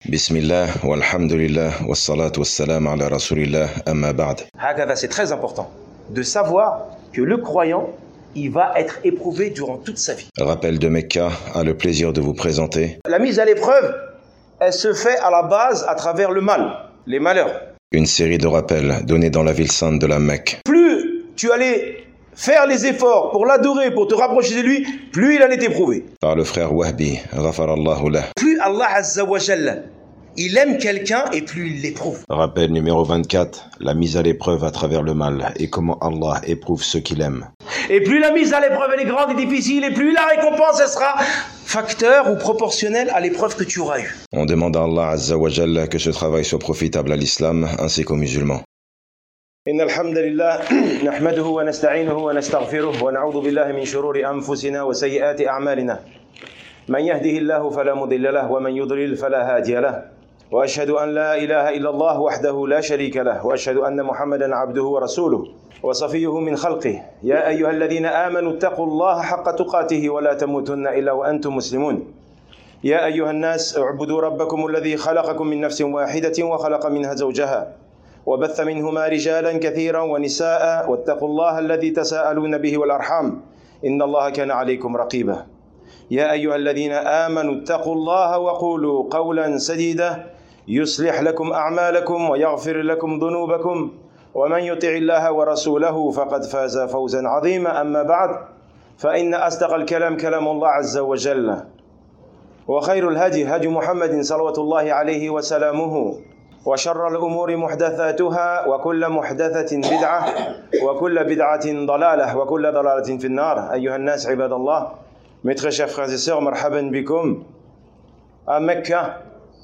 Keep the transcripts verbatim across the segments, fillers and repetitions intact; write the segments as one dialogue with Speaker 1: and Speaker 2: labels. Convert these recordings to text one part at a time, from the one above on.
Speaker 1: Bismillah, walhamdulillah, wassalatu wassalam ala rasulillah, amma ba'd.
Speaker 2: Hakada, c'est très important de savoir que le croyant, il va être éprouvé durant toute sa vie.
Speaker 1: Rappel de Mecca a le plaisir de vous présenter
Speaker 2: La mise à l'épreuve, elle se fait à la base à travers le mal, les malheurs.
Speaker 1: une série de rappels donnés dans la ville sainte de la Mecque.
Speaker 2: Plus tu allais faire les efforts pour l'adorer, pour te rapprocher de lui, plus il allait t'éprouver.
Speaker 1: Par le frère Wahbi, ghafarallahu lah.
Speaker 2: Plus Allah Azza wa Jalla, il aime quelqu'un et plus il l'éprouve.
Speaker 1: Rappel numéro vingt-quatre, la mise à l'épreuve à travers le mal et comment Allah éprouve ceux qu'il aime.
Speaker 2: Et plus la mise à l'épreuve elle est grande et difficile, et plus la récompense elle sera facteur ou proportionnelle à l'épreuve que tu auras eue.
Speaker 1: On demande à Allah Azza wa Jalla que ce travail soit profitable à l'islam ainsi qu'aux musulmans.
Speaker 2: إن الحمد لله نحمده ونستعينه ونستغفره ونعوذ بالله من شرور أنفسنا وسيئات أعمالنا من يهده الله فلا مضل له ومن يضلل فلا هادي له وأشهد أن لا إله إلا الله وحده لا شريك له وأشهد أن محمدا عبده ورسوله وصفيه من خلقه يا أيها الذين آمنوا اتقوا الله حق تقاته ولا تموتن إلا وأنتم مسلمون يا أيها الناس اعبدوا ربكم الذي خلقكم من نفس واحدة وخلق منها زوجها وبث منهما رجالا كثيرا ونساء واتقوا الله الذي تساءلون به والأرحام إن الله كان عليكم رقيبا يا أيها الذين آمنوا اتقوا الله وقولوا قولا سديدا يصلح لكم أعمالكم ويغفر لكم ذنوبكم ومن يطع الله ورسوله فقد فاز فوزا عظيما أما بعد فإن أصدق الكلام كلام الله عز وجل وخير الهدي هدي محمد صلوات الله عليه وسلامه وشر الأمور محدثاتها وكل محدثة بدعة وكل بدعة ضلالة وكل ضلالة في النار أيها الناس عباد الله. Mes très chers frères et sœurs, marhaban bikum à Mecca.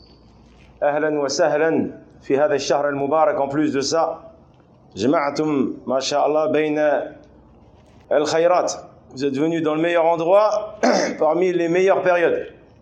Speaker 2: Ahlan wa sahlan fi hadha ash-shahr al-mubarak. En plus de ça, jama'atum ma sha Allah bayna al-khayrat. Vous êtes venus dans le meilleur endroit parmi les meilleures périodes.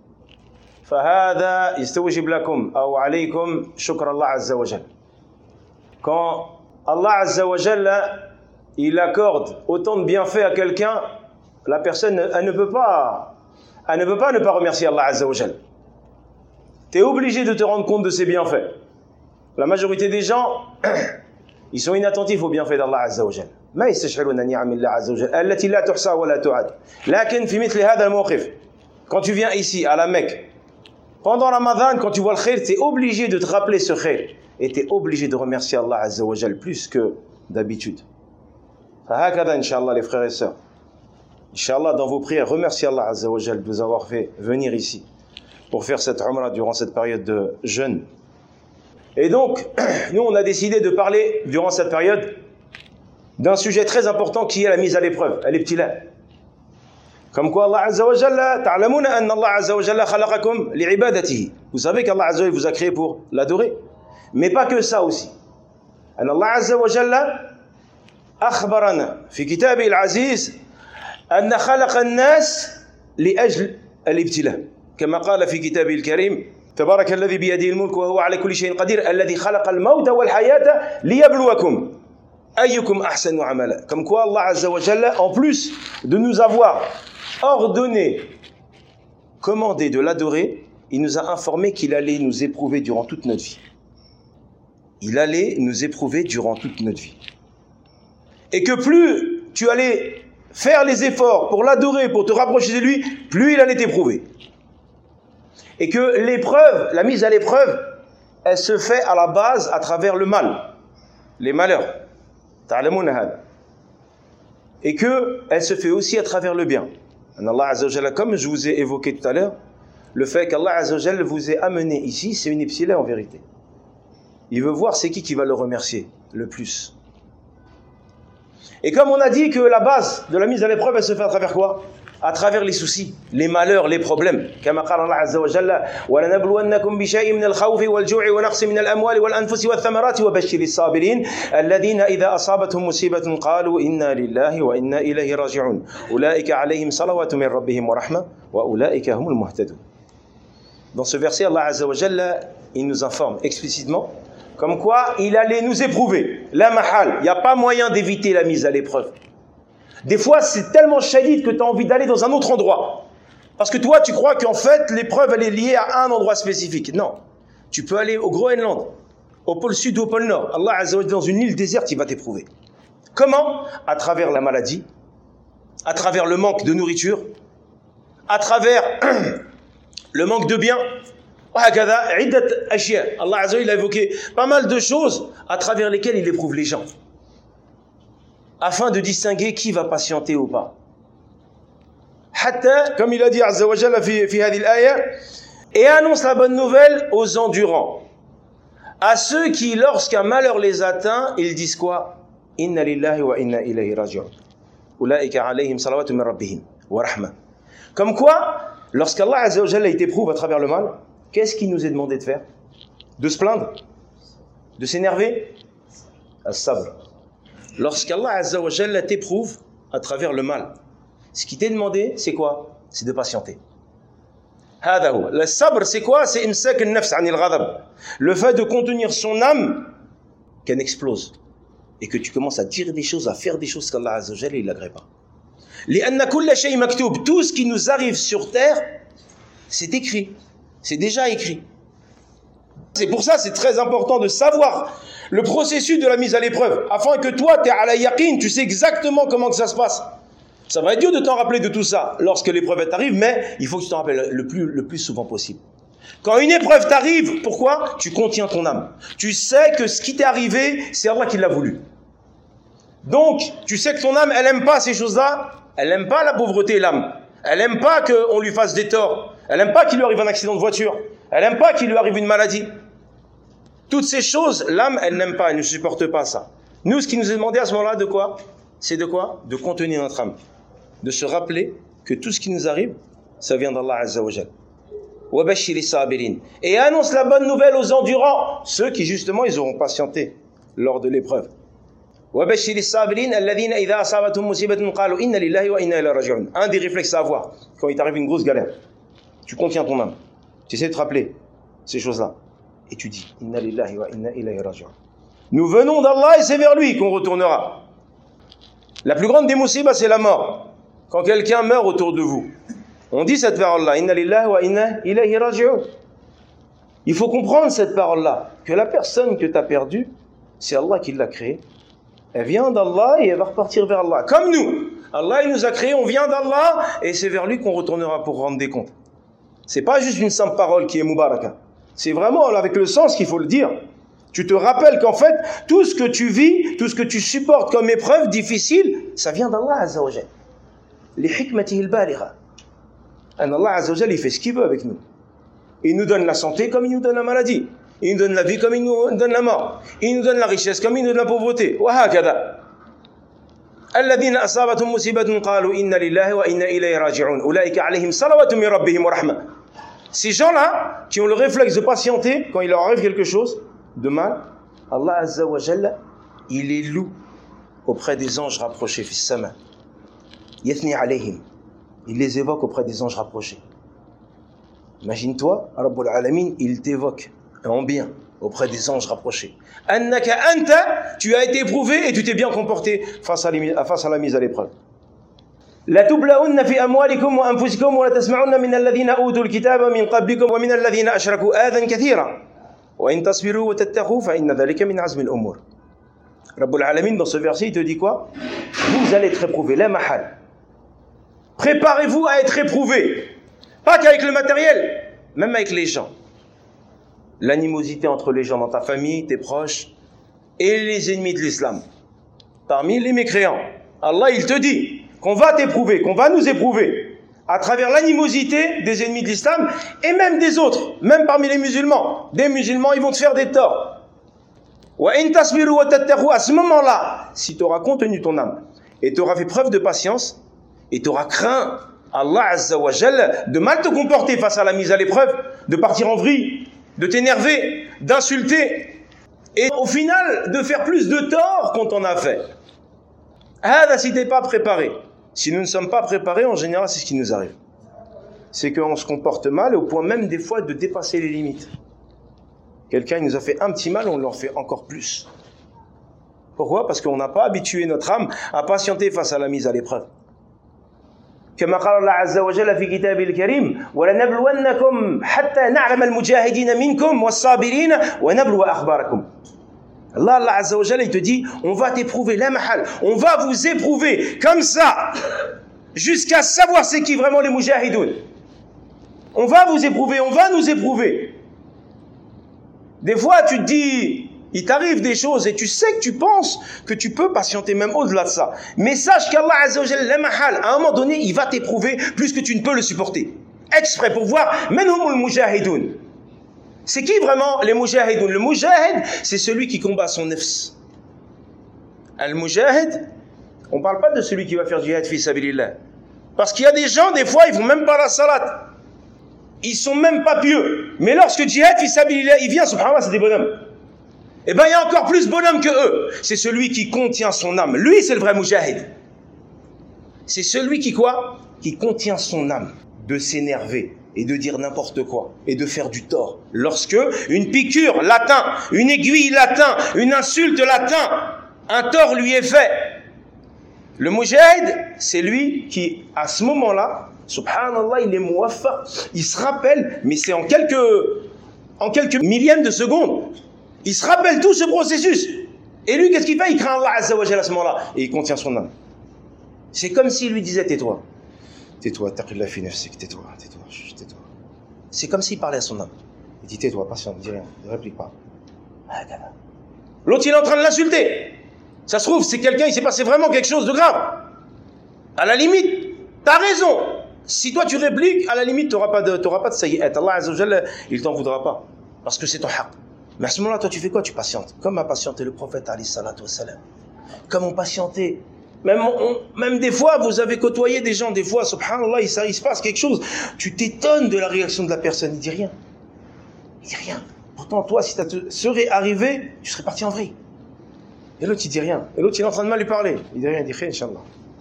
Speaker 2: فهذا يستوجب لكم أو عليكم شكر الله عز وجل. Quand Allah Azza wa Jalla il accorde autant de bienfaits à quelqu'un, la personne elle ne peut pas elle ne peut pas ne pas remercier Allah Azza wa Jalla. Tu es obligé de te rendre compte de ses bienfaits. La majorité des gens ils sont inattentifs aux bienfaits d'Allah Azza wa Jalla. ما يستشعرون نعم الله عز وجل التي لا تحصى ولا تعد. لكن في مثل هذا الموقف quand tu viens ici à la Mecque pendant Ramadan, quand tu vois le khair, tu es obligé de te rappeler ce khair. Et tu es obligé de remercier Allah Azza wa Jal plus que d'habitude. Fahakada, Inch'Allah, les frères et sœurs. Inch'Allah, dans vos prières, remerciez Allah Azza wa Jal de vous avoir fait venir ici pour faire cette umrah durant cette période de jeûne. Et donc, nous, on a décidé de parler durant cette période d'un sujet très important qui est la mise à l'épreuve, al-ibtila. Comme quoi Allah Azza wa Jalla, ta'lamuna anna Allah Azza wa Jalla khalaqakum li'ibadatihi. Vous savez qu'Allah Azza wa Jalla vous a créé pour l'adorer. Mais pas que ça aussi. Anna Allah Azza wa Jalla akhbarana fi kitabihi al-aziz anna khalaqa an-nas li'ajl al-ibtila. Kama qala fi kitabihi al-karim تبارك الذي بيده الملك وهو على كل شيء قدير الذي خلق الموت والحياة ليبلوكم أيكم أحسن عملا. Comme quoi Allah Azza wa Jalla, en plus de nous avoir ordonné, commandé de l'adorer, il nous a informé qu'il allait nous éprouver durant toute notre vie. Il allait nous éprouver durant toute notre vie. Et que plus tu allais faire les efforts pour l'adorer, pour te rapprocher de lui, plus il allait t'éprouver. Et que l'épreuve, la mise à l'épreuve, elle se fait à la base à travers le mal, les malheurs. Ta'lamouna hada. Et que elle se fait aussi à travers le bien. Allah Azza wa Jalla, comme je vous ai évoqué tout à l'heure, le fait qu'Allah Azza wa Jalla vous ait amené ici, c'est une ibtila en vérité. Il veut voir c'est qui qui va le remercier le plus. Et comme on a dit que la base de la mise à l'épreuve, elle se fait à travers quoi? À travers les soucis, les malheurs, les problèmes. كما قال الله عز وجل ولنبلونكم بشيء من الخوف والجوع ونقص من الأموال والأنفس والثمرات وبشر الصابرين الذين إذا أصابتهم مصيبة قالوا إنا لله وإنا إليه راجعون أولئك عليهم صلوات من ربهم ورحمة وأولئك هم المهتدون. Dans ce verset, Allah Azza wa Jalla, il nous informe explicitement comme quoi il allait nous éprouver. La mahal, il n'y a pas moyen d'éviter la mise à l'épreuve. Des fois, c'est tellement shadid que tu as envie d'aller dans un autre endroit. Parce que toi, tu crois qu'en fait, l'épreuve, elle est liée à un endroit spécifique. Non. Tu peux aller au Groenland, au pôle sud ou au pôle nord. Allah Azza wa Jalla, dans une île déserte, il va t'éprouver. Comment? À travers la maladie, à travers le manque de nourriture, à travers le manque de biens. Allah Azza wa Jalla a évoqué pas mal de choses à travers lesquelles il éprouve les gens, afin de distinguer qui va patienter ou pas. Hatta, comme il a dit Azza wa Jalla fi, fi hadhihi al-aya, et annonce la bonne nouvelle aux endurants, à ceux qui, lorsqu'un malheur les atteint, ils disent quoi? Inna lillahi wa inna ilayhi raji'un. Ulaika alayhim salawatu min rabbihim wa rahma. Comme quoi, lorsqu'Allah Azza wa Jalla t'éprouve à travers le mal, qu'est-ce qu'il nous est demandé de faire? De se plaindre? De s'énerver? As-sabr. Lorsqu'Allah Azza wa Jalla t'éprouve à travers le mal, ce qui t'est demandé, c'est quoi? C'est de patienter. Le sabr, c'est quoi? C'est imsak an-nafs anil ghadab. Le fait de contenir son âme, qu'elle explose. Et que tu commences à dire des choses, à faire des choses qu'Allah Azza wa Jalla, il n'agrée pas. Li'anna kulla shay maktoub. Tout ce qui nous arrive sur terre, c'est écrit. C'est déjà écrit. C'est pour ça, c'est très important de savoir le processus de la mise à l'épreuve, afin que toi, tu es à la yaqin, tu sais exactement comment que ça se passe. Ça va être dur de t'en rappeler de tout ça lorsque l'épreuve t'arrive, mais il faut que tu t'en rappelles le plus, le plus souvent possible. Quand une épreuve t'arrive, pourquoi? Tu contiens ton âme. Tu sais que ce qui t'est arrivé, c'est Allah qui l'a voulu. Donc, tu sais que ton âme, elle aime pas ces choses-là, elle aime pas la pauvreté, l'âme. Elle aime pas qu'on lui fasse des torts. Elle aime pas qu'il lui arrive un accident de voiture. Elle aime pas qu'il lui arrive une maladie. Toutes ces choses, l'âme, elle n'aime pas, elle ne supporte pas ça. Nous, ce qui nous est demandé à ce moment-là, de quoi? C'est de quoi? De contenir notre âme. De se rappeler que tout ce qui nous arrive, ça vient d'Allah Azza wa Jal. Et annonce la bonne nouvelle aux endurants, ceux qui justement, ils auront patienté lors de l'épreuve. Un des réflexes à avoir, quand il t'arrive une grosse galère, tu contiens ton âme, tu essaies de te rappeler ces choses-là, et tu dis, Inna lillahi wa inna ilayhi raji'un. Nous venons d'Allah et c'est vers lui qu'on retournera. La plus grande des musibas, c'est la mort. Quand quelqu'un meurt autour de vous, on dit cette parole-là, Inna lillahi wa inna ilayhi raji'un. Il faut comprendre cette parole-là, que la personne que tu as perdue, c'est Allah qui l'a créée. Elle vient d'Allah et elle va repartir vers Allah. Comme nous, Allah il nous a créés, on vient d'Allah et c'est vers lui qu'on retournera pour rendre des comptes. C'est pas juste une simple parole qui est mubaraka. C'est vraiment avec le sens qu'il faut le dire. Tu te rappelles qu'en fait, tout ce que tu vis, tout ce que tu supportes comme épreuve difficile, ça vient d'Allah Azza wa Jal. Li hikmatihi al-baligha. Allah Azza wa Jal, il fait ce qu'il veut avec nous. Il nous donne la santé comme il nous donne la maladie. Il nous donne la vie comme il nous donne la mort. Il nous donne la richesse comme il nous donne la pauvreté. وهكذا. الذين أصابتهم مصيبة قالوا إن لله وإنا إليه راجعون أولئك عليهم صلوات من ربهم ورحمة. Ces gens-là qui ont le réflexe de patienter quand il leur arrive quelque chose de mal, Allah Azza wa Jalla, il les loue auprès des anges rapprochés fis sama. Yathni alayhim. Il les évoque auprès des anges rapprochés. Imagine-toi, Rabbul Alamin, il t'évoque en bien auprès des anges rapprochés. Annaka anta, tu as été éprouvé et tu t'es bien comporté face à, les, face à la mise à l'épreuve. La tublaunna fi amwalikum wa anfusikum wa la tasma'unna min alladhina utul kitaba min qablikum wa min alladhina ashraku adan kathira wa in tasbiru wa tattaqu fa inna dhalika min azmi al-umur. Rabbul Alamin dans ce verset il te dit quoi? Vous allez être éprouvé, la mahal. Préparez-vous à être éprouvé, pas qu'avec le matériel, même avec les gens. L'animosité entre les gens dans ta famille, tes proches, et les ennemis de l'islam. Parmi les mécréants, Allah il te dit qu'on va t'éprouver, qu'on va nous éprouver à travers l'animosité des ennemis de l'islam et même des autres, même parmi les musulmans. Des musulmans, ils vont te faire des torts. À ce moment-là, si tu auras contenu ton âme et tu auras fait preuve de patience et tu auras craint Allah Azza wa Jalla de mal te comporter face à la mise à l'épreuve, de partir en vrille, de t'énerver, d'insulter, et au final, de faire plus de tort qu'on t'en a fait. Ah, si tu n'es pas préparé. Si nous ne sommes pas préparés, en général, c'est ce qui nous arrive. C'est qu'on se comporte mal, au point même des fois de dépasser les limites. Quelqu'un nous a fait un petit mal, on leur fait encore plus. Pourquoi? Parce qu'on n'a pas habitué notre âme à patienter face à la mise à l'épreuve. كما قال الله عز وجل في كتابه الكريم ولنبلونكم حتى نعلم المجاهدين منكم والصابرين ونبلو أخباركم. Allah, Allah Azza wa Jalla, il te dit, on va t'éprouver, la mahal, on va vous éprouver comme ça, jusqu'à savoir c'est qui vraiment les mujahidoun. On va vous éprouver, on va nous éprouver. Des fois, tu te dis, il t'arrive des choses et tu sais que tu penses que tu peux patienter même au-delà de ça. Mais sache qu'Allah Azza wa Jalla, la mahal, à un moment donné, il va t'éprouver plus que tu ne peux le supporter. Exprès pour voir, menhumul mujahidoun. C'est qui vraiment les mujahidoun? Le mujahid, c'est celui qui combat son nafs. Al-mujahid, on ne parle pas de celui qui va faire jihad fi sabilillah. Parce qu'il y a des gens, des fois, ils ne font même pas la salat. Ils ne sont même pas pieux. Mais lorsque jihad fi sabilillah, il vient, subhanallah, c'est des bonhommes. Eh bien, il y a encore plus bonhommes que eux. C'est celui qui contient son âme. Lui, c'est le vrai mujahid. C'est celui qui quoi? Qui contient son âme. De s'énerver et de dire n'importe quoi, et de faire du tort. Lorsque une piqûre l'atteint, une aiguille l'atteint, une insulte l'atteint, un tort lui est fait. Le mujahid, c'est lui qui, à ce moment-là, subhanallah, il est muwaffa, il se rappelle, mais c'est en quelques, en quelques millièmes de secondes, il se rappelle tout ce processus. Et lui, qu'est-ce qu'il fait? Il craint Allah Azza wa Jalla à ce moment-là, et il contient son âme. C'est comme s'il lui disait, tais-toi. Tais-toi, taqillah fi nafsik, tais-toi, tais-toi, tais-toi. C'est comme s'il parlait à son âme. Il dit, tais-toi, patiente, ne dis rien, ne réplique pas. L'autre, il est en train de l'insulter. Ça se trouve, c'est quelqu'un, il s'est passé vraiment quelque chose de grave. À la limite, t'as raison. Si toi tu répliques, à la limite, t'auras pas de, t'auras pas de sayyat. Allah Azza wa Jalla, il t'en voudra pas. Parce que c'est ton haq. Mais à ce moment-là, toi, tu fais quoi? Tu patientes. Comme a patienté le prophète, alayhi salatu wa salam. Comme on patientait. Même, on, même des fois, vous avez côtoyé des gens, des fois, subhanallah, il, il se passe quelque chose. Tu t'étonnes de la réaction de la personne. Il dit rien. Il dit rien. Pourtant, toi, si ça te serait arrivé, tu serais parti en vrille. Et l'autre, il dit rien. Et l'autre, il est en train de mal lui parler. Il dit rien, il dit rien, Inch'Allah.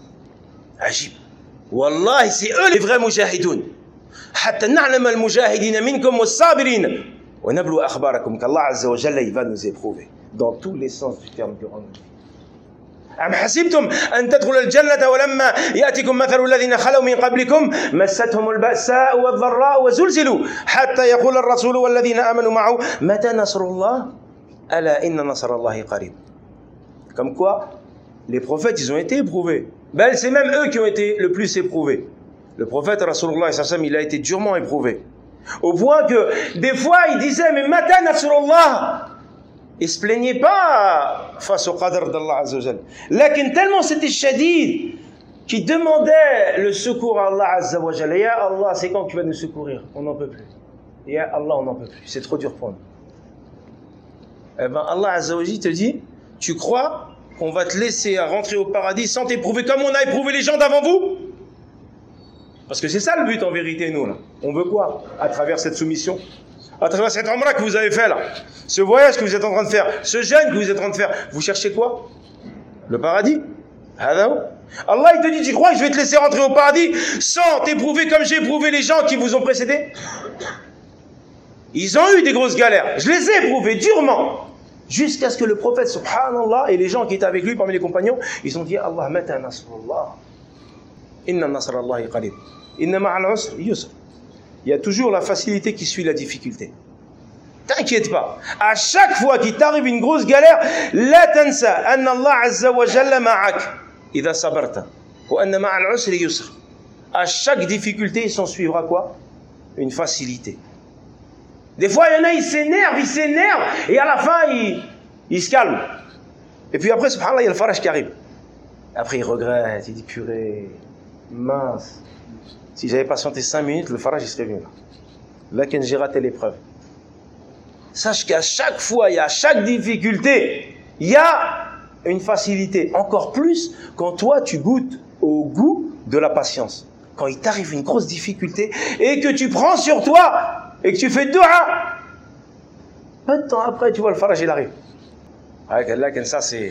Speaker 2: Ajib. Wallahi, c'est eux les vrais mujahidoun. Hatta na'lam al-mujahidina minkum was-sabirin. Wa nablu akhbarakum. Qu'Allah Azza wa Jalla, il va nous éprouver. Dans tous les sens du terme durant notre vie. أم حسبتم أن تدخلوا الجنة ولما يأتكم مثل الذين خلوا من قبلكم مستهم البأساء والضراء وزلزلوا حتى يقول الرسول والذين آمنوا معه متى نصر الله ألا إن نصر الله قريب. Comme quoi, les prophètes, ils ont été éprouvés. Ben, c'est même eux qui ont été le plus éprouvés. Le prophète, Rasulullah, il a été durement éprouvé. Au point que, des fois, il disait, mais mata nasrullah. Il se plaignait pas face au qadr d'Allah Azza wa Jal. Lakin tellement c'était shadid, qui demandait le secours à Allah Azza wa Jal. Ya Allah, c'est quand tu vas nous secourir? On n'en peut plus. Ya Allah, on n'en peut plus. C'est trop dur pour nous. Eh ben, Allah Azza wa Jal te dit, tu crois qu'on va te laisser à rentrer au paradis sans t'éprouver comme on a éprouvé les gens d'avant vous? Parce que c'est ça le but en vérité, nous, là. On veut quoi à travers cette soumission? À travers cette umrah que vous avez fait là, ce voyage que vous êtes en train de faire, ce jeûne que vous êtes en train de faire, vous cherchez quoi? Le paradis? Allah, il te dit, tu crois que je vais te laisser rentrer au paradis sans t'éprouver comme j'ai éprouvé les gens qui vous ont précédés? Ils ont eu des grosses galères. Je les ai éprouvés durement. Jusqu'à ce que le prophète, subhanallah, et les gens qui étaient avec lui parmi les compagnons, ils ont dit, Allah, mata nasrullah. Inna nasrallahi qarib. Inna ma'al usr yusr. Il y a toujours la facilité qui suit la difficulté. T'inquiète pas. À chaque fois qu'il t'arrive une grosse galère, la tansa anna Allah azza wa jalla ma'ak idha sabarta wa anna ma'al usri yusr. À chaque difficulté, il s'en suivra quoi? Une facilité. Des fois, il y en a, ils s'énervent, ils s'énervent, et à la fin, ils, ils se calment. Et puis après, subhanallah, il y a le faraj qui arrive. Après, il regrette, il dit, purée, mince. Si j'avais patienté cinq minutes, le faraj, il serait venu là. Là, quand j'ai raté l'épreuve. Sache qu'à chaque fois, il y a à chaque difficulté, il y a une facilité. Encore plus quand toi, tu goûtes au goût de la patience. Quand il t'arrive une grosse difficulté et que tu prends sur toi et que tu fais dua, peu de temps après, tu vois, le faraj, il arrive. Là, comme ça, c'est...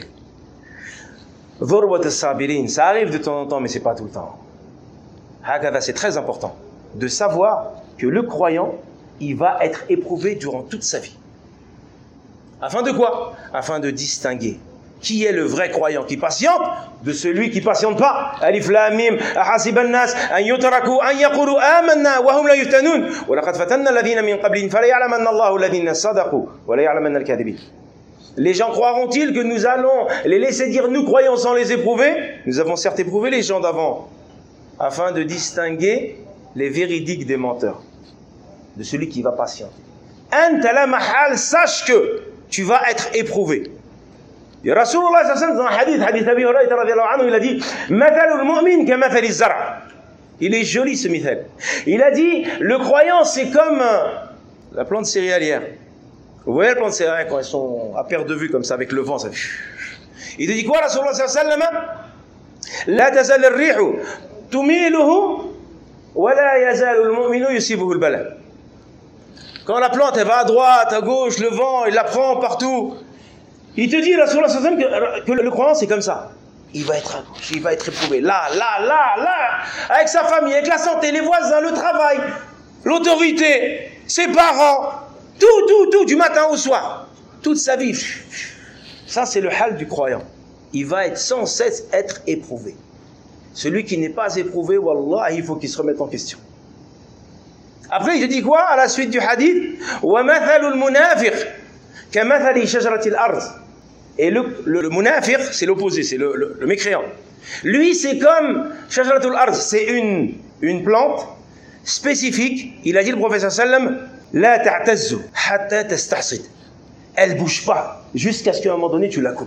Speaker 2: Ça arrive de temps en temps, mais c'est pas tout le temps. C'est très important de savoir que le croyant, il va être éprouvé durant toute sa vie. Afin de quoi? Afin de distinguer Qui est le vrai croyant qui patiente? De celui qui patiente pas. Alif lam mim ahasiban nas an yutraku an yaqulu amanna wa hum la yuftanun wa laqad fatanna alladhina min qablihim fala ya'lamanna Allahu alladhina sadaqu wa la ya'lamanna al-kadhibin. Les gens croiront-ils que nous allons les laisser dire nous croyons sans les éprouver? Nous avons certes éprouvé les gens d'avant afin de distinguer les véridiques des menteurs, de celui qui va patienter. Anta la mahal, sache que tu vas être éprouvé. Et Rasulullah sallallahu alayhi wa sallam, dans un hadith, hadith Abi Hurayrata radiyallahu anhu, il a dit Mathalul mu'min ka mathali zara. Il est joli ce mithal. Il a dit le croyant c'est comme la plante céréalière. Vous voyez la plante céréalière quand elles sont à perte de vue comme ça avec le vent, ça. Il te dit quoi Rasulullah sallallahu alayhi wa sallam? La tazal ar-rihu tumiluhu wa la yazal al-mu'minu yusibuhu al-bala. Quand la plante elle va à droite, à gauche, le vent il la prend partout. Il te dit, Rasulullah sallallahu alayhi wa sallam, que, que le croyant c'est comme ça. Il va être à gauche, il va être éprouvé là, là, là, là, avec sa famille, avec la santé, les voisins, le travail, l'autorité, ses parents, tout, tout, tout, du matin au soir, toute sa vie. Ça c'est le hal du croyant. Il va être sans cesse être éprouvé. Celui qui n'est pas éprouvé, wallah, il faut qu'il se remette en question. Après il te dit quoi à la suite du hadith? Wa mathalul munafiq ka mathali shajaratil ard. Et le, le, le munafiq, c'est l'opposé, c'est le, le, le mécréant. Lui, c'est comme shajaratul ard, c'est une, une plante spécifique. Il a dit le prophète sallam, la ta'tazzu hatta tastahsid. Elle bouge pas jusqu'à ce qu'à un moment donné tu la coupes.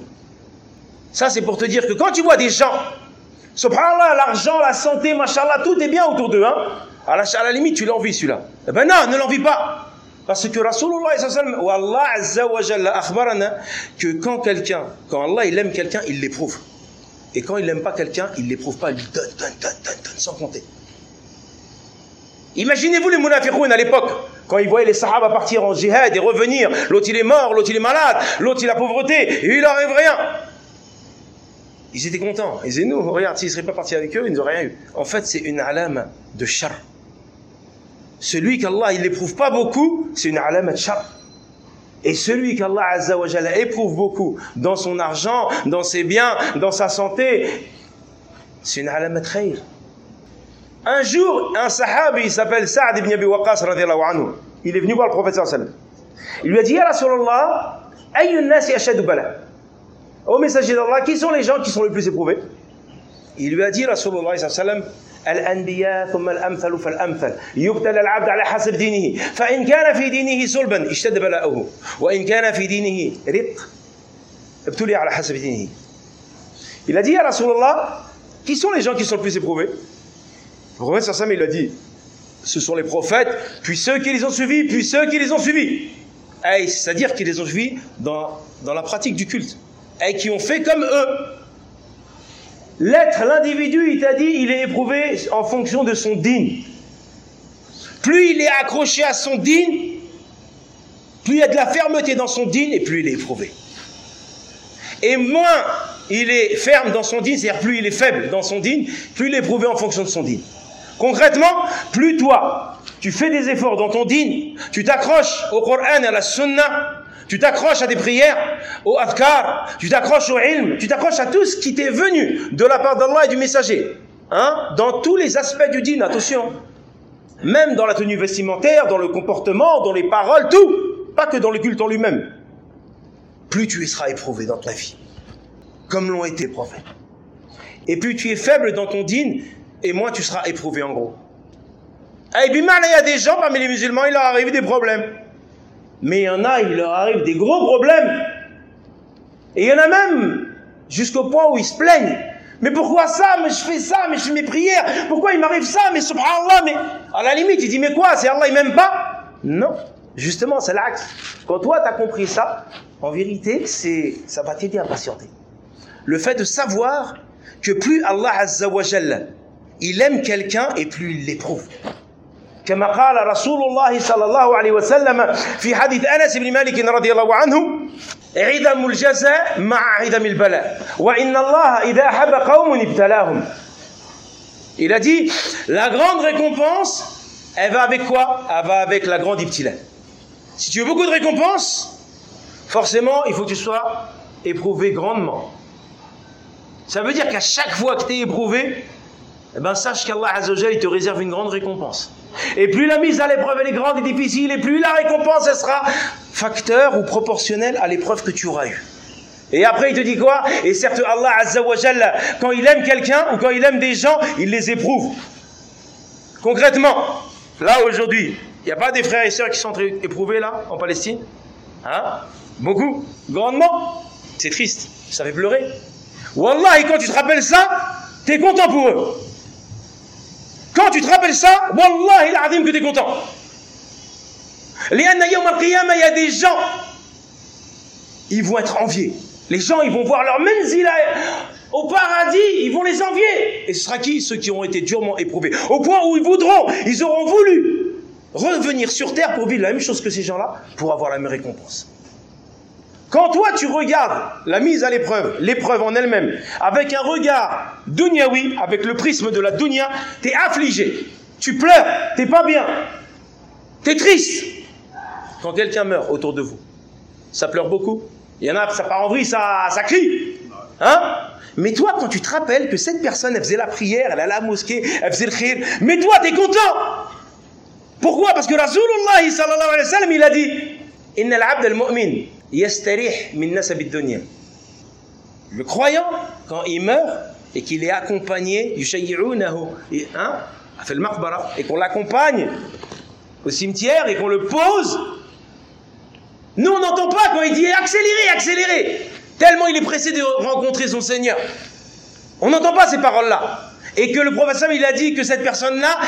Speaker 2: Ça, c'est pour te dire que quand tu vois des gens, subhanallah, l'argent, la santé, machallah, tout est bien autour d'eux, hein. À la, à la limite, tu l'envies celui-là. Eh ben non, ne l'envie pas. Parce que Rasulullah sallallahu alayhi wa sallam, ou Allah azza wa jalla akhbarana, que quand quelqu'un, quand Allah il aime quelqu'un, il l'éprouve. Et quand il n'aime pas quelqu'un, il l'éprouve pas, il lui donne, donne, donne, donne, donne, sans compter. Imaginez-vous les munafiqoun à l'époque, quand ils voyaient les sahaba partir en jihad et revenir, l'autre il est mort, l'autre il est malade, l'autre il a pauvreté, et il n'arrive rien. Ils étaient contents. Ils disaient, nous, regarde, s'ils ne seraient pas partis avec eux, ils n'auraient rien eu. En fait, c'est une alama de char. Celui qu'Allah il n'éprouve pas beaucoup, c'est une alama de char. Et celui qu'Allah azza wa jalla éprouve beaucoup dans son argent, dans ses biens, dans sa santé, c'est une alama de khayr. Un jour, un sahabi, il s'appelle Sa'd ibn Abi Waqqas radiyallahu anhu. Il est venu voir le prophète sallallahu alayhi wa sallam. Il lui a dit, ya Rasulallah, ayyun nasi ashadu bala. Ô messager d'Allah, qui sont les gens qui sont les plus éprouvés? Il lui a dit, Rasulullah sallallahu alayhi wa sallam, الأنبياء ثم الأمثل فالأمثل يبتلى العبد على حسب دينه فإن كان في دينه صلبا اشتد بلاؤه وإن كان في دينه رق ابتلي على حسب دينه. Il a dit à Rasulullah, qui sont les gens qui sont les plus éprouvés? Le prophète sallallahu alayhi wa sallam, il a dit, ce sont les prophètes, puis ceux qui les ont suivis, puis ceux qui les ont suivis. C'est-à-dire qu'ils les ont suivis dans, dans la pratique du culte et qui ont fait comme eux. L'être, l'individu, il t'a dit, il est éprouvé en fonction de son din. Plus il est accroché à son din, plus il y a de la fermeté dans son din, et plus il est éprouvé. Et moins il est ferme dans son din, c'est-à-dire plus il est faible dans son din, plus il est éprouvé en fonction de son din. Concrètement, plus toi, tu fais des efforts dans ton din, tu t'accroches au Coran et à la Sunna, tu t'accroches à des prières, au adhkar, tu t'accroches au ilm, tu t'accroches à tout ce qui t'est venu de la part d'Allah et du messager. Hein? Dans tous les aspects du din, attention. Même dans la tenue vestimentaire, dans le comportement, dans les paroles, tout. Pas que dans le culte en lui-même. Plus tu seras éprouvé dans ta vie. Comme l'ont été les prophètes. Et plus tu es faible dans ton din, et moins tu seras éprouvé en gros. Et puis maintenant, il y a des gens parmi les musulmans, il leur arrive des problèmes. Mais il y en a, il leur arrive des gros problèmes. Et il y en a même jusqu'au point où ils se plaignent. Mais pourquoi ça? Mais je fais ça, mais je fais mes prières. Pourquoi il m'arrive ça? Mais subhanallah, mais à la limite, il dit, mais quoi? C'est Allah, il m'aime pas? Non. Justement, c'est l'axe. Quand toi, tu as compris ça, en vérité, c'est, ça va t'aider à patienter. Le fait de savoir que plus Allah Azza wa Jalla, il aime quelqu'un et plus il l'éprouve. كما قال رسول الله صلى الله عليه وسلم في حديث أنس بن مالك رضي الله عنه عظم الجزاء مع عظم البلاء وإن الله إذا أحب قوم ابتلاهم. Il a dit, la grande récompense, elle va avec quoi? Elle va avec la grande ibtila. Si tu veux beaucoup de récompenses, forcément, il faut que tu sois éprouvé grandement. Ça veut dire qu'à chaque fois que tu es éprouvé, eh ben, sache qu'Allah Azza wa Jalla, il te réserve une grande récompense. Et plus la mise à l'épreuve elle est grande et difficile, et plus la récompense elle sera facteur ou proportionnelle à l'épreuve que tu auras eue. Et après il te dit quoi? Et certes Allah Azza wa Jalla, quand il aime quelqu'un ou quand il aime des gens, il les éprouve. Concrètement, là aujourd'hui, il n'y a pas des frères et sœurs qui sont éprouvés là, en Palestine? Hein? Beaucoup? Grandement? C'est triste, ça fait pleurer. Wallah, et quand tu te rappelles ça, tu es content pour eux. Quand tu te rappelles ça, Wallah, il a que tu es content. Il y a des gens, ils vont être enviés. Les gens, ils vont voir leur menzila au paradis, ils vont les envier. Et ce sera qui? Ceux qui ont été durement éprouvés. Au point où ils voudront, ils auront voulu revenir sur terre pour vivre la même chose que ces gens-là, pour avoir la même récompense. Quand toi tu regardes la mise à l'épreuve, l'épreuve en elle-même, avec un regard dunyawi, avec le prisme de la dunya, t'es affligé, tu pleures, t'es pas bien, t'es triste. Quand quelqu'un meurt autour de vous, ça pleure beaucoup. Il y en a, ça part en vrille, ça, ça crie. Hein? Mais toi, quand tu te rappelles que cette personne, elle faisait la prière, elle allait à la mosquée, elle faisait le khir, mais toi, t'es content. Pourquoi? Parce que Rasulullah sallallahu alayhi wa sallam, il a dit « Inna al-abd al-mu'min » le croyant, quand il meurt et qu'il est accompagné, hein, et qu'on l'accompagne au cimetière et qu'on le pose, nous on n'entend pas quand il dit accélérez, accélérez, tellement il est pressé de rencontrer son Seigneur. On n'entend pas ces paroles-là. Et que le prophète il a dit que cette personne-là,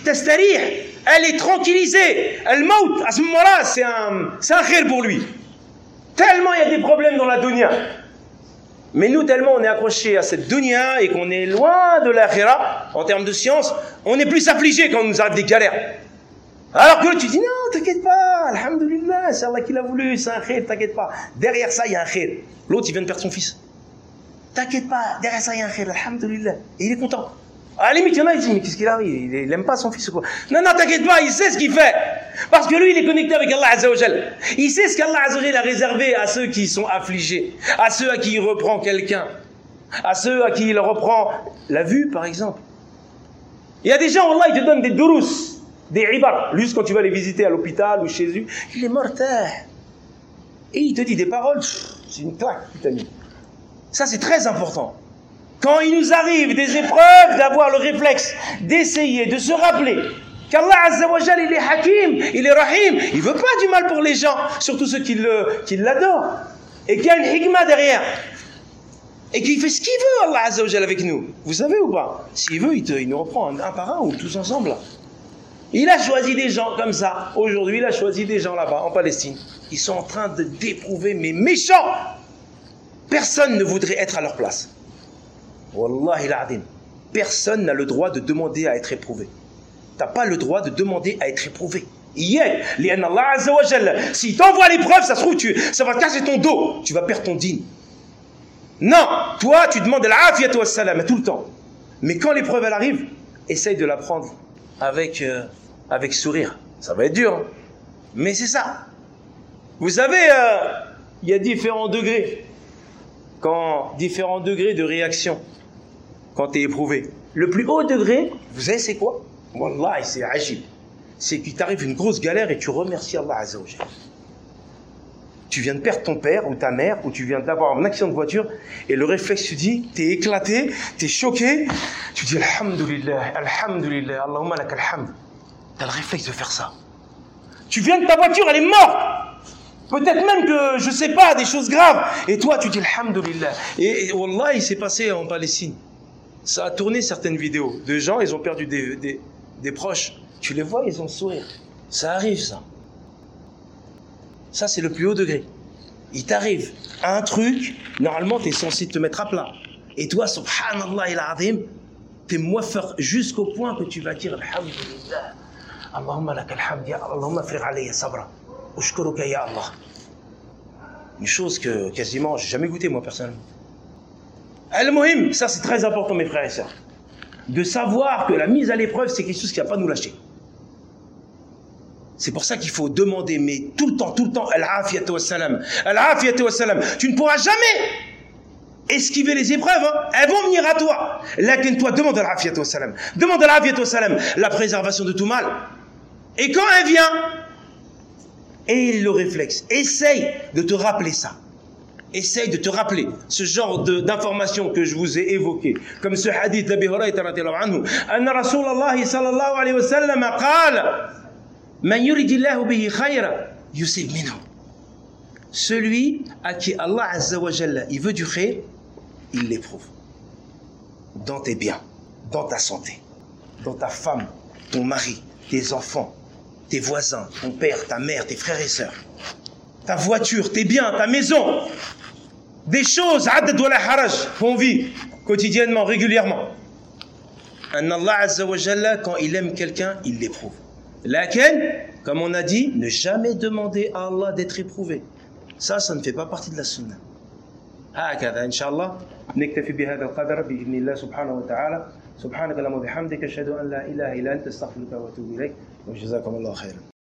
Speaker 2: elle est tranquillisée. Elle maut, à ce moment-là, c'est un, c'est un khir pour lui. Tellement il y a des problèmes dans la dunya. Mais nous, tellement on est accrochés à cette dunya et qu'on est loin de l'akhira, en termes de science, on est plus affligé quand on nous arrive des galères. Alors que tu dis, non, t'inquiète pas, alhamdoulilah, c'est Allah qui l'a voulu, c'est un khir, t'inquiète pas. Derrière ça, il y a un khir. L'autre, il vient de perdre son fils. T'inquiète pas, derrière ça, il y a un khir, alhamdoulilah. Et il est content. À la limite, il y en a, il dit, mais qu'est-ce qu'il a? Il, il aime pas son fils ou quoi? Non, non, t'inquiète pas, il sait ce qu'il fait. Parce que lui, il est connecté avec Allah Azza wa Jalla. Il sait ce qu'Allah Azza wa Jalla a réservé à ceux qui sont affligés, à ceux à qui il reprend quelqu'un, à ceux à qui il reprend la vue, par exemple. Il y a des gens, Allah, ils te donnent des durus, des ibar. Juste quand tu vas les visiter à l'hôpital ou chez eux, il est mortel. Et il te dit des paroles, c'est une claque, putain. Ça, c'est très important. Quand il nous arrive des épreuves, d'avoir le réflexe d'essayer, de se rappeler qu'Allah Azza wa Jalla, il est hakim, il est rahim, il veut pas du mal pour les gens, surtout ceux qui le, qui l'adorent, et qu'il y a une hikmah derrière, et qu'il fait ce qu'il veut, Allah Azza wa Jalla, avec nous. Vous savez ou pas? S'il veut, il, te, il nous reprend un, un par un, ou tous ensemble. Là. Il a choisi des gens comme ça. Aujourd'hui, il a choisi des gens là-bas, en Palestine. Ils sont en train de d'éprouver, mais méchants. Personne ne voudrait être à leur place. Wallahi l'adhim. Personne n'a le droit de demander à être éprouvé. T'as pas le droit de demander à être éprouvé. Hier, Allah Azza wa Jalla, si t'envoies l'épreuve, ça se trouve, tu, ça va casser ton dos. Tu vas perdre ton dîn. Non, toi, tu demandes l'afiyat wa salam tout le temps. Mais quand l'épreuve, elle arrive, essaye de la prendre avec, euh, avec sourire. Ça va être dur. Hein. Mais c'est ça. Vous savez, il euh, y a différents degrés. Quand, différents degrés de réaction. Quand tu es éprouvé. Le plus haut degré, vous savez c'est quoi? Wallah, c'est agile. C'est qu'il t'arrive une grosse galère et tu remercies Allah Azza wa Jalla. Tu viens de perdre ton père ou ta mère, ou tu viens d'avoir un accident de voiture, et le réflexe, tu dis, t'es éclaté, t'es choqué, tu dis Alhamdulillah, Alhamdulillah, Allahumma lak alhamd. T'as le réflexe de faire ça. Tu viens de ta voiture, elle est morte. Peut-être même que, je sais pas, des choses graves. Et toi, tu dis Alhamdulillah. Et, et Wallah, il s'est passé en Palestine. Ça a tourné certaines vidéos de gens, ils ont perdu des, des, des proches. Tu les vois, ils ont le sourire. Ça arrive, ça. Ça, c'est le plus haut degré. Il t'arrive un truc, normalement, tu es censé te mettre à plat. Et toi, subhanallah il azim, tu es muwaffaq jusqu'au point que tu vas dire Alhamdulillah. Allahumma lak alhamd, ya Allahumma afriq alayya sabra. Ushkuruka ya Allah. Une chose que quasiment, j'ai jamais goûté moi personnellement. Al-Muhim, ça c'est très important mes frères et sœurs. De savoir que la mise à l'épreuve, c'est quelque chose qui va pas nous lâcher. C'est pour ça qu'il faut demander, mais tout le temps, tout le temps, al-afiyatu wassalam, al-afiyatu wassalam. Tu ne pourras jamais esquiver les épreuves, hein. Elles vont venir à toi. Lakin toi, demande al-afiyatu wassalam. Demande al-afiyatu wassalam, la préservation de tout mal. Et quand elle vient, aie le réflexe, essaye de te rappeler ça. Essaye de te rappeler ce genre d'informations que je vous ai évoquées, comme ce hadith d'Abi Hurayrata radiyallahu anhu, anna Rasulallah sallallahu alayhi wa sallam qala man yuridillahu bihi khayra yusib minhu. Celui à qui Allah azza wa jalla il veut du khayr, il l'éprouve dans tes biens, dans ta santé, dans ta femme, ton mari, tes enfants, tes voisins, ton père, ta mère, tes frères et sœurs, ta voiture, tes biens, ta maison. Des choses, adad wala haraj, qu'on vit quotidiennement, régulièrement. Un Allah Azza wa Jalla, quand il aime quelqu'un, il l'éprouve. Laquelle, comme on a dit, ne jamais demander à Allah d'être éprouvé. Ça, ça ne fait pas partie de la sunna. هكذا إن شاء الله نكتفي بهذا القدر بإذن الله سبحانه وتعالى سبحانك اللهم وبحمدك أشهد أن لا إله إلا أنت أستغفرك وأتوب إليك وجزاكم الله خيرا.